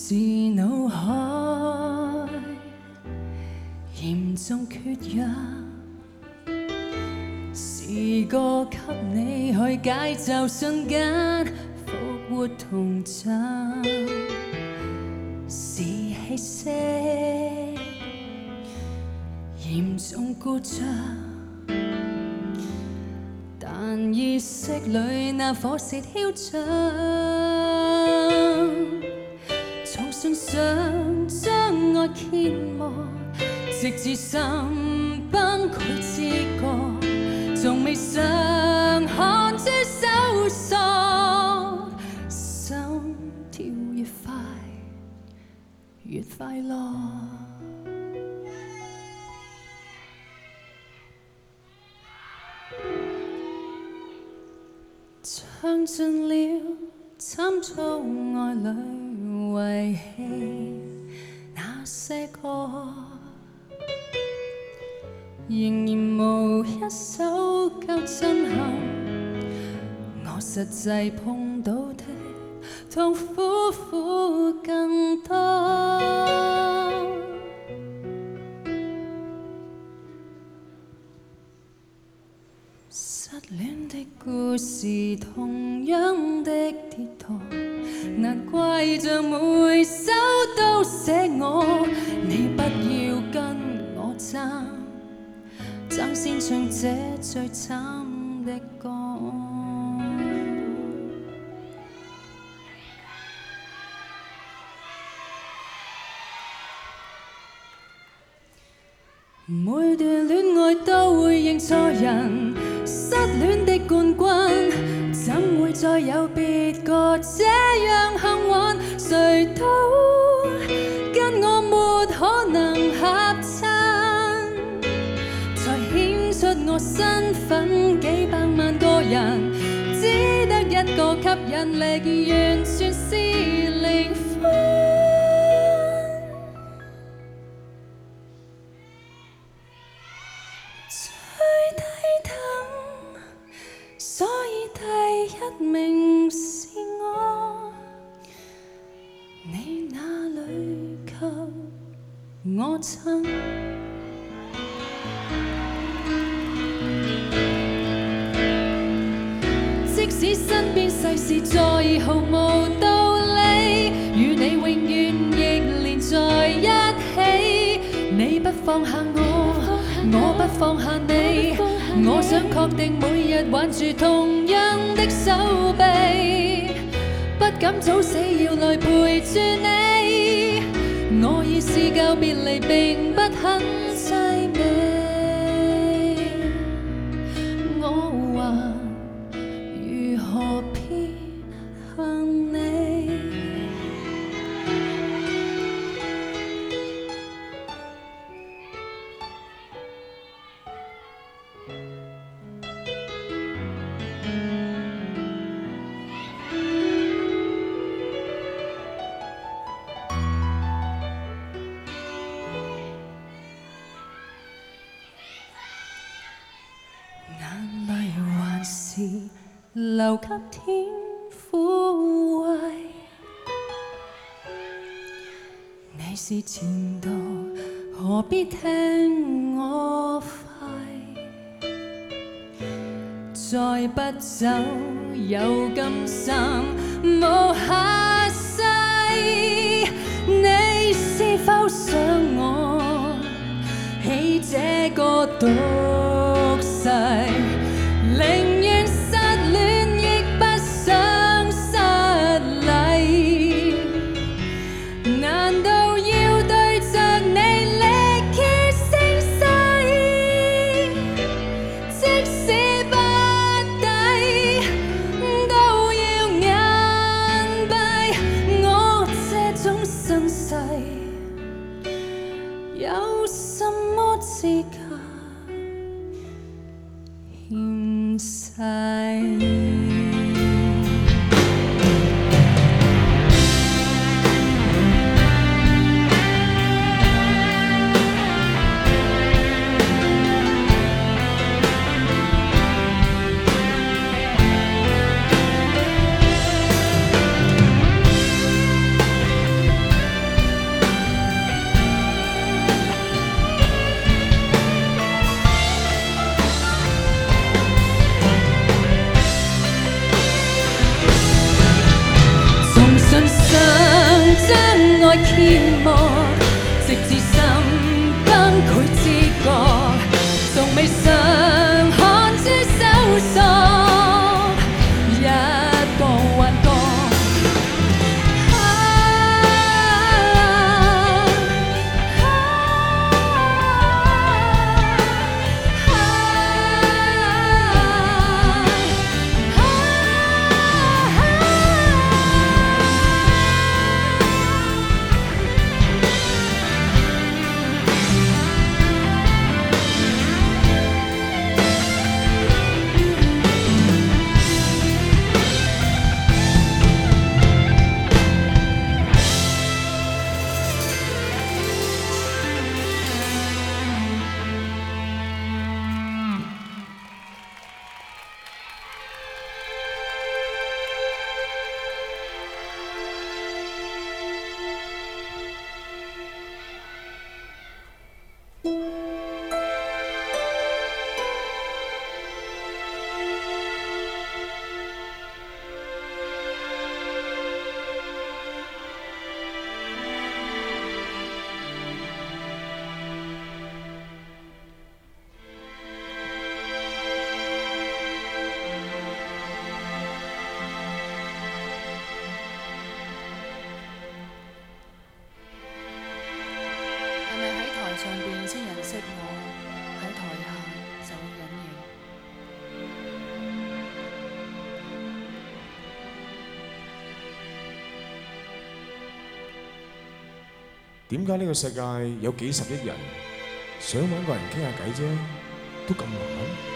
是腦海嚴重缺氧，試過給你去解咒，瞬間復活童真，是氣息嚴重故障，但意識裏那火舌囂張，從信上將愛揭幕，直至心崩潰之覺，從未想看諸搜索，心跳越快越快樂。唱盡了參造愛侶遺棄那些歌，仍然無一首夠震撼我實際碰到的痛苦苦更多。失戀的故事，同樣的跌宕，難怪像每首都寫我，你不要跟我爭先唱這最慘的歌。每段戀愛都會認錯人，失戀的冠軍怎會再有別個這樣幸運？誰都跟我沒可能合襯，才顯出我身份幾百萬個人，只得一個吸引力，完全是零分。所以第一名是我，你哪裏給我親？即使身邊世事再毫無道理，與你永遠亦連在一起。你不放下我，我不放下你。我想確定每日挽住同樣的手臂，不敢早死要來陪住你。我已試夠別離並不很凄美，我還如何偏向你？留給天撫慰，你是前度，何必聽我吠？再不走，有今生無下世。你是否想我起這個毒誓？寧願失戀亦不想失禮，難道要對着你力竭聲嘶？即使不抵，都要眼閉。我這種身世，有什麼資格獻世？ 再揭幕，直至心崩潰知覺，從未嘗看諸搜索，一個幻覺。 上邊先認識我，喺台下就會隱形。 點解呢個世界有幾十億人想揾個人傾下偈啫，都咁難？